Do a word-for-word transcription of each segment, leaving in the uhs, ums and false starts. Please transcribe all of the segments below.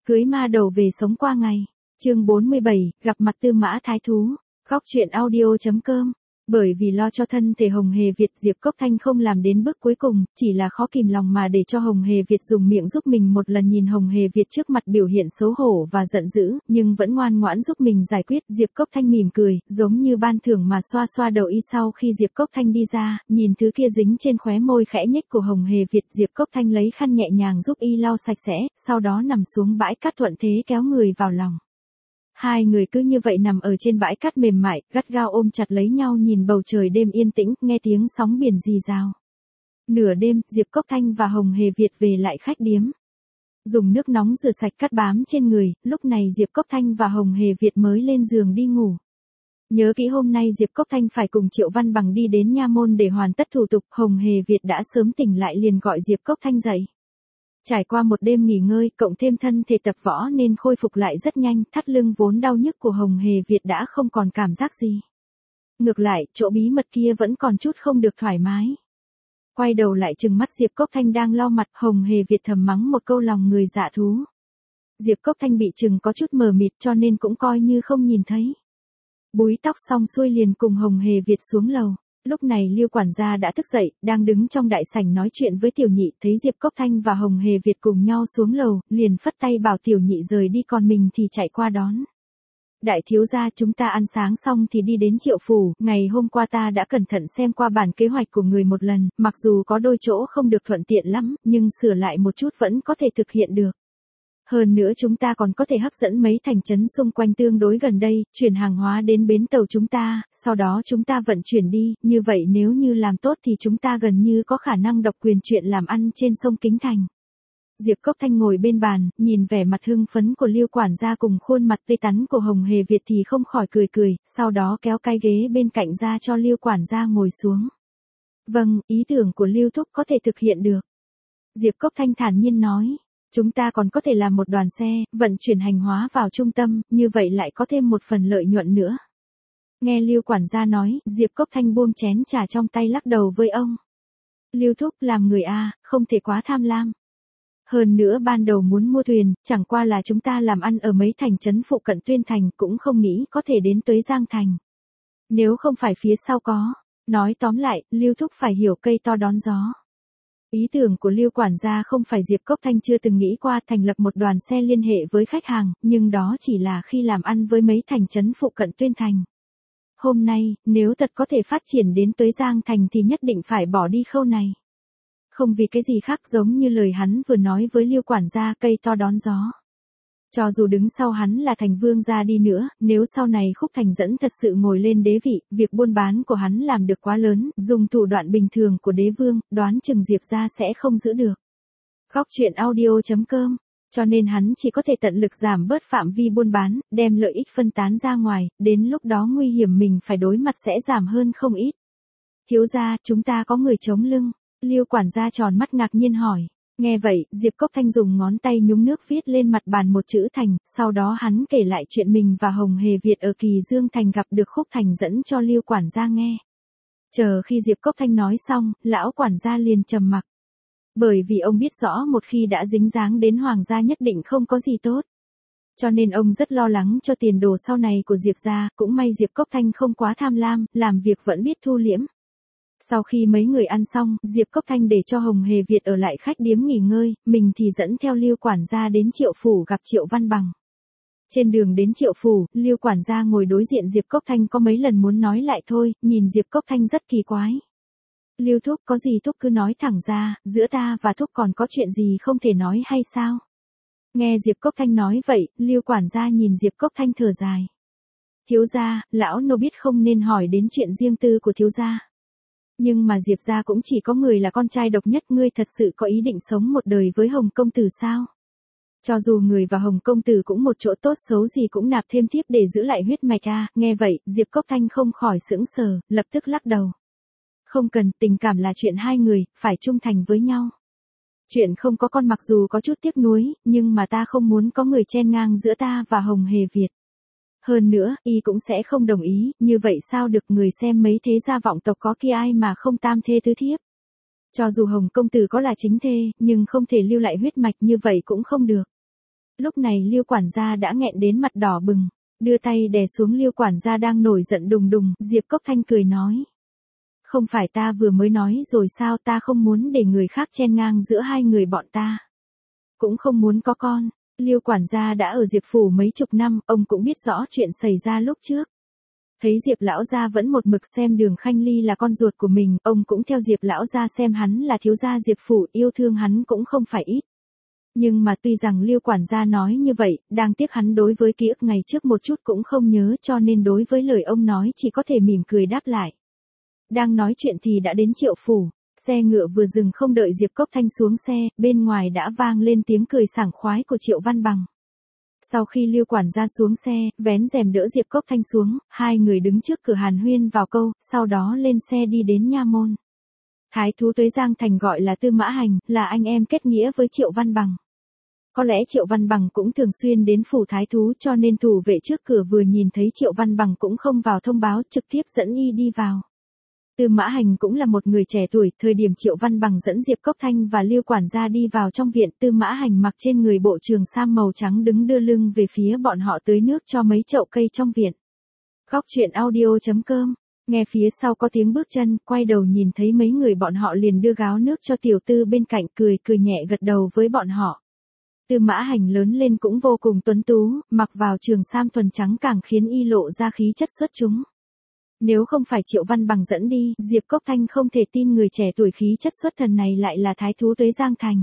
Cưới ma đầu về sống qua ngày. Chương bốn mươi bảy, gặp mặt Tư Mã Thái Thú. Góc truyện audio chấm com. Bởi vì lo cho thân thể Hồng Hề Việt, Diệp Cốc Thanh không làm đến bước cuối cùng, chỉ là khó kìm lòng mà để cho Hồng Hề Việt dùng miệng giúp mình một lần. Nhìn Hồng Hề Việt trước mặt biểu hiện xấu hổ và giận dữ, nhưng vẫn ngoan ngoãn giúp mình giải quyết. Diệp Cốc Thanh mỉm cười, giống như ban thưởng mà xoa xoa đầu y. Sau khi Diệp Cốc Thanh đi ra, nhìn thứ kia dính trên khóe môi khẽ nhếch của Hồng Hề Việt, Diệp Cốc Thanh lấy khăn nhẹ nhàng giúp y lau sạch sẽ, sau đó nằm xuống bãi cát thuận thế kéo người vào lòng. Hai người cứ như vậy nằm ở trên bãi cát mềm mại, gắt gao ôm chặt lấy nhau, nhìn bầu trời đêm yên tĩnh, nghe tiếng sóng biển rì rào. Nửa đêm, Diệp Cốc Thanh và Hồng Hề Việt về lại khách điếm. Dùng nước nóng rửa sạch cát bám trên người, lúc này Diệp Cốc Thanh và Hồng Hề Việt mới lên giường đi ngủ. Nhớ kỹ hôm nay Diệp Cốc Thanh phải cùng Triệu Văn Bằng đi đến nha môn để hoàn tất thủ tục, Hồng Hề Việt đã sớm tỉnh lại liền gọi Diệp Cốc Thanh dậy. Trải qua một đêm nghỉ ngơi, cộng thêm thân thể tập võ nên khôi phục lại rất nhanh, thắt lưng vốn đau nhức của Hồng Hề Việt đã không còn cảm giác gì. Ngược lại, chỗ bí mật kia vẫn còn chút không được thoải mái. Quay đầu lại trừng mắt Diệp Cốc Thanh đang lau mặt, Hồng Hề Việt thầm mắng một câu lòng người dạ thú. Diệp Cốc Thanh bị trừng có chút mờ mịt cho nên cũng coi như không nhìn thấy. Búi tóc xong xuôi liền cùng Hồng Hề Việt xuống lầu. Lúc này Liêu quản gia đã thức dậy, đang đứng trong đại sảnh nói chuyện với Tiểu Nhị, thấy Diệp Cốc Thanh và Hồng Hề Việt cùng nhau xuống lầu, liền phất tay bảo Tiểu Nhị rời đi, còn mình thì chạy qua đón. Đại thiếu gia, chúng ta ăn sáng xong thì đi đến Triệu phủ, ngày hôm qua ta đã cẩn thận xem qua bản kế hoạch của người một lần, mặc dù có đôi chỗ không được thuận tiện lắm, nhưng sửa lại một chút vẫn có thể thực hiện được. Hơn nữa chúng ta còn có thể hấp dẫn mấy thành trấn xung quanh tương đối gần đây, chuyển hàng hóa đến bến tàu chúng ta, sau đó chúng ta vận chuyển đi, như vậy nếu như làm tốt thì chúng ta gần như có khả năng độc quyền chuyện làm ăn trên sông Kính Thành. Diệp Cốc Thanh ngồi bên bàn, nhìn vẻ mặt hưng phấn của Liêu quản gia cùng khuôn mặt tươi tắn của Hồng Hề Việt thì không khỏi cười cười, sau đó kéo cái ghế bên cạnh ra cho Liêu quản gia ngồi xuống. Vâng, ý tưởng của Liêu thúc có thể thực hiện được. Diệp Cốc Thanh thản nhiên nói. Chúng ta còn có thể làm một đoàn xe, vận chuyển hành hóa vào trung tâm, như vậy lại có thêm một phần lợi nhuận nữa. Nghe Liêu quản gia nói, Diệp Cốc Thanh buông chén trà trong tay lắc đầu với ông. Liêu thúc, làm người A, không thể quá tham lam. Hơn nữa ban đầu muốn mua thuyền, chẳng qua là chúng ta làm ăn ở mấy thành trấn phụ cận Tuyên Thành, cũng không nghĩ có thể đến Tuế Giang Thành. Nếu không phải phía sau có. Nói tóm lại, Liêu thúc phải hiểu cây to đón gió. Ý tưởng của Liêu quản gia không phải Diệp Cốc Thanh chưa từng nghĩ qua, thành lập một đoàn xe liên hệ với khách hàng, nhưng đó chỉ là khi làm ăn với mấy thành trấn phụ cận Tuyên Thành. Hôm nay, nếu thật có thể phát triển đến Tuế Giang Thành thì nhất định phải bỏ đi khâu này. Không vì cái gì khác, giống như lời hắn vừa nói với Liêu quản gia, cây to đón gió. Cho dù đứng sau hắn là Thành Vương gia đi nữa, nếu sau này Khúc Thành Dẫn thật sự ngồi lên đế vị, việc buôn bán của hắn làm được quá lớn, dùng thủ đoạn bình thường của đế vương, đoán chừng Diệp gia sẽ không giữ được. Góc truyện audio chấm com. Cho nên hắn chỉ có thể tận lực giảm bớt phạm vi buôn bán, đem lợi ích phân tán ra ngoài, đến lúc đó nguy hiểm mình phải đối mặt sẽ giảm hơn không ít. Thiếu gia, chúng ta có người chống lưng. Liêu quản gia tròn mắt ngạc nhiên hỏi. Nghe vậy, Diệp Cốc Thanh dùng ngón tay nhúng nước viết lên mặt bàn một chữ Thành, sau đó hắn kể lại chuyện mình và Hồng Hề Việt ở Kỳ Dương Thành gặp được Khúc Thành Dẫn cho Liêu quản gia nghe. Chờ khi Diệp Cốc Thanh nói xong, lão quản gia liền trầm mặc. Bởi vì ông biết rõ một khi đã dính dáng đến hoàng gia nhất định không có gì tốt. Cho nên ông rất lo lắng cho tiền đồ sau này của Diệp gia, cũng may Diệp Cốc Thanh không quá tham lam, làm việc vẫn biết thu liễm. Sau khi mấy người ăn xong, Diệp Cốc Thanh để cho Hồng Hề Việt ở lại khách điếm nghỉ ngơi, mình thì dẫn theo Liêu quản gia đến Triệu phủ gặp Triệu Văn Bằng. Trên đường đến Triệu phủ, Liêu quản gia ngồi đối diện Diệp Cốc Thanh có mấy lần muốn nói lại thôi, nhìn Diệp Cốc Thanh rất kỳ quái. Liêu thúc, có gì thúc cứ nói thẳng ra, giữa ta và thúc còn có chuyện gì không thể nói hay sao? Nghe Diệp Cốc Thanh nói vậy, Liêu quản gia nhìn Diệp Cốc Thanh thở dài. Thiếu gia, lão nô biết không nên hỏi đến chuyện riêng tư của thiếu gia. Nhưng mà Diệp gia cũng chỉ có người là con trai độc nhất, ngươi thật sự có ý định sống một đời với Hồng công tử sao? Cho dù người và Hồng công tử cũng một chỗ, tốt xấu gì cũng nạp thêm thiếp để giữ lại huyết mạch a. Nghe vậy, Diệp Cốc Thanh không khỏi sững sờ, lập tức lắc đầu. Không cần, tình cảm là chuyện hai người, phải trung thành với nhau. Chuyện không có con mặc dù có chút tiếc nuối, nhưng mà ta không muốn có người chen ngang giữa ta và Hồng Hề Việt. Hơn nữa, y cũng sẽ không đồng ý, như vậy sao được, người xem mấy thế gia vọng tộc có kia ai mà không tam thê tứ thiếp. Cho dù Hồng công tử có là chính thê, nhưng không thể lưu lại huyết mạch, như vậy cũng không được. Lúc này Liêu quản gia đã nghẹn đến mặt đỏ bừng, đưa tay đè xuống Liêu quản gia đang nổi giận đùng đùng, Diệp Cốc Thanh cười nói. Không phải ta vừa mới nói rồi sao, ta không muốn để người khác chen ngang giữa hai người bọn ta. Cũng không muốn có con. Liêu quản gia đã ở Diệp phủ mấy chục năm, ông cũng biết rõ chuyện xảy ra lúc trước. Thấy Diệp lão gia vẫn một mực xem Đường Khanh Ly là con ruột của mình, ông cũng theo Diệp lão gia xem hắn là thiếu gia Diệp phủ, yêu thương hắn cũng không phải ít. Nhưng mà tuy rằng Liêu quản gia nói như vậy, đáng tiếc hắn đối với ký ức ngày trước một chút cũng không nhớ, cho nên đối với lời ông nói chỉ có thể mỉm cười đáp lại. Đang nói chuyện thì đã đến Triệu phủ, xe ngựa vừa dừng, không đợi Diệp Cốc Thanh xuống xe, bên ngoài đã vang lên tiếng cười sảng khoái của Triệu Văn Bằng. Sau khi Liêu quản gia xuống xe, vén rèm đỡ Diệp Cốc Thanh xuống, hai người đứng trước cửa hàn huyên vào câu, sau đó lên xe đi đến nha môn. Thái thú Tuế Giang Thành gọi là Tư Mã Hành, là anh em kết nghĩa với Triệu Văn Bằng. Có lẽ Triệu Văn Bằng cũng thường xuyên đến phủ thái thú, cho nên thủ vệ trước cửa vừa nhìn thấy Triệu Văn Bằng cũng không vào thông báo, trực tiếp dẫn y đi vào. Tư Mã Hành cũng là một người trẻ tuổi, thời điểm Triệu Văn Bằng dẫn Diệp Cốc Thanh và Liêu quản gia đi vào trong viện, Tư Mã Hành mặc trên người bộ trường sam màu trắng đứng đưa lưng về phía bọn họ tưới nước cho mấy chậu cây trong viện. Góc truyện audio chấm com, nghe phía sau có tiếng bước chân, quay đầu nhìn thấy mấy người bọn họ liền đưa gáo nước cho tiểu tư bên cạnh, cười cười nhẹ gật đầu với bọn họ. Tư Mã Hành lớn lên cũng vô cùng tuấn tú, mặc vào trường sam thuần trắng càng khiến y lộ ra khí chất xuất chúng. Nếu không phải Triệu Văn Bằng dẫn đi, Diệp Cốc Thanh không thể tin người trẻ tuổi khí chất xuất thần này lại là thái thú Tuế Giang Thành.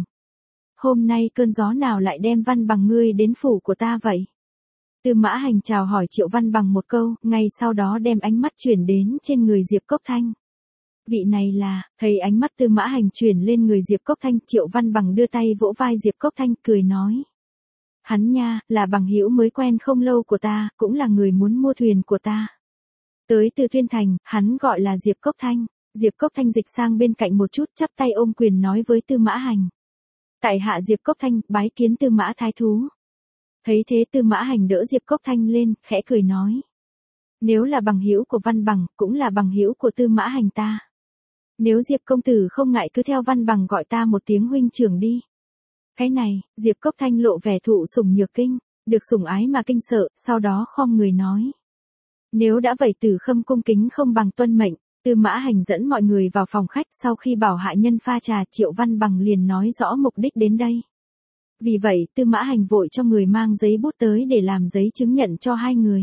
Hôm nay cơn gió nào lại đem Văn Bằng ngươi đến phủ của ta vậy? Tư Mã Hành chào hỏi Triệu Văn Bằng một câu, ngay sau đó đem ánh mắt chuyển đến trên người Diệp Cốc Thanh. Vị này là, thấy ánh mắt Tư Mã Hành chuyển lên người Diệp Cốc Thanh, Triệu Văn Bằng đưa tay vỗ vai Diệp Cốc Thanh, cười nói. Hắn nha, là bằng hữu mới quen không lâu của ta, cũng là người muốn mua thuyền của ta. Tới từ Tuyên Thành, hắn gọi là Diệp Cốc Thanh. Diệp Cốc Thanh dịch sang bên cạnh một chút, chắp tay ôm quyền nói với Tư Mã Hành. Tại hạ Diệp Cốc Thanh, bái kiến Tư Mã thái thú. Thấy thế Tư Mã Hành đỡ Diệp Cốc Thanh lên, khẽ cười nói. Nếu là bằng hữu của Văn Bằng, cũng là bằng hữu của Tư Mã Hành ta. Nếu Diệp công tử không ngại cứ theo Văn Bằng gọi ta một tiếng huynh trưởng đi. Cái này, Diệp Cốc Thanh lộ vẻ thụ sủng nhược kinh, được sủng ái mà kinh sợ, sau đó khom người nói. Nếu đã vậy Tử Khâm cung kính không bằng tuân mệnh. Tư Mã Hành dẫn mọi người vào phòng khách, sau khi bảo hạ nhân pha trà, Triệu Văn Bằng liền nói rõ mục đích đến đây. Vì vậy, Tư Mã Hành vội cho người mang giấy bút tới để làm giấy chứng nhận cho hai người.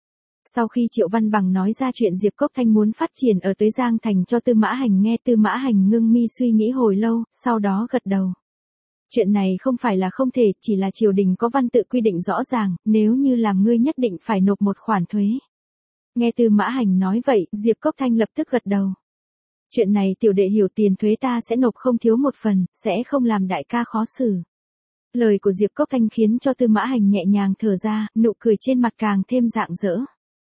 Sau khi Triệu Văn Bằng nói ra chuyện Diệp Cốc Thanh muốn phát triển ở Tuế Giang Thành cho Tư Mã Hành nghe, Tư Mã Hành ngưng mi suy nghĩ hồi lâu, sau đó gật đầu. Chuyện này không phải là không thể, chỉ là triều đình có văn tự quy định rõ ràng, nếu như làm ngươi nhất định phải nộp một khoản thuế. Nghe Tư Mã Hành nói vậy, Diệp Cốc Thanh lập tức gật đầu. Chuyện này tiểu đệ hiểu, tiền thuế ta sẽ nộp không thiếu một phần, sẽ không làm đại ca khó xử. Lời của Diệp Cốc Thanh khiến cho Tư Mã Hành nhẹ nhàng thở ra, nụ cười trên mặt càng thêm rạng rỡ.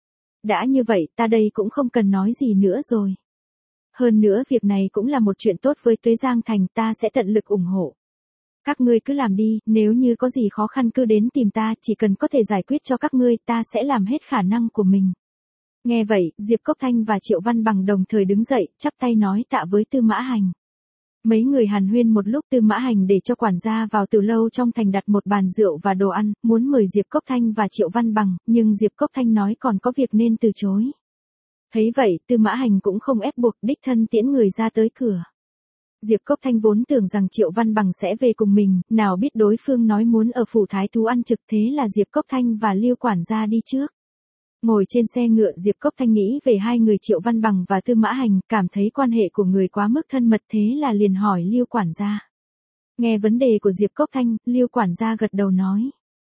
Đã như vậy, ta đây cũng không cần nói gì nữa rồi. Hơn nữa việc này cũng là một chuyện tốt với Tuế Giang Thành, ta sẽ tận lực ủng hộ. Các ngươi cứ làm đi, nếu như có gì khó khăn cứ đến tìm ta, chỉ cần có thể giải quyết cho các ngươi, ta sẽ làm hết khả năng của mình. Nghe vậy, Diệp Cốc Thanh và Triệu Văn Bằng đồng thời đứng dậy, chắp tay nói tạ với Tư Mã Hành. Mấy người hàn huyên một lúc, Tư Mã Hành để cho quản gia vào từ lâu trong thành đặt một bàn rượu và đồ ăn, muốn mời Diệp Cốc Thanh và Triệu Văn Bằng, nhưng Diệp Cốc Thanh nói còn có việc nên từ chối. Thấy vậy, Tư Mã Hành cũng không ép buộc, đích thân tiễn người ra tới cửa. Diệp Cốc Thanh vốn tưởng rằng Triệu Văn Bằng sẽ về cùng mình, nào biết đối phương nói muốn ở phủ thái thú ăn trực, thế là Diệp Cốc Thanh và Liêu quản gia đi trước. Ngồi trên xe ngựa, Diệp Cốc Thanh nghĩ về hai người Triệu Văn Bằng và Tư Mã Hành, cảm thấy quan hệ của người quá mức thân mật, thế là liền hỏi Liêu quản gia. Nghe vấn đề của Diệp Cốc Thanh, Liêu quản gia gật đầu nói.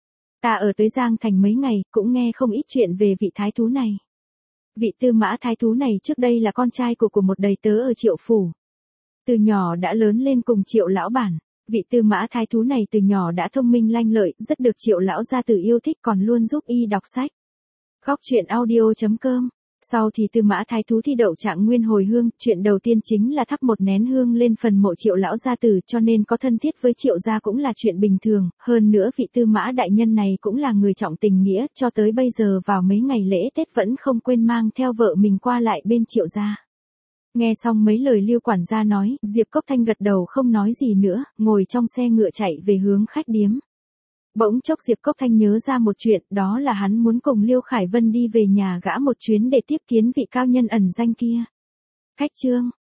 Ta ở Tuế Giang Thành mấy ngày, cũng nghe không ít chuyện về vị thái thú này. Vị Tư Mã thái thú này trước đây là con trai của của một đầy tớ ở Triệu phủ. Từ nhỏ đã lớn lên cùng Triệu lão bản. Vị Tư Mã thái thú này từ nhỏ đã thông minh lanh lợi, rất được Triệu lão gia tử yêu thích, còn luôn giúp y đọc sách. Góc truyện audio chấm com. Sau thì Tư Mã thái thú thi đậu trạng nguyên hồi hương, chuyện đầu tiên chính là thắp một nén hương lên phần mộ Triệu lão gia tử, cho nên có thân thiết với Triệu gia cũng là chuyện bình thường, hơn nữa vị Tư Mã đại nhân này cũng là người trọng tình nghĩa, cho tới bây giờ vào mấy ngày lễ Tết vẫn không quên mang theo vợ mình qua lại bên Triệu gia. Nghe xong mấy lời Liêu quản gia nói, Diệp Cốc Thanh gật đầu không nói gì nữa, ngồi trong xe ngựa chạy về hướng khách điếm. Bỗng chốc Diệp Cốc Thanh nhớ ra một chuyện, đó là hắn muốn cùng Liêu Khải Vân đi về nhà gã một chuyến để tiếp kiến vị cao nhân ẩn danh kia. Khách trương,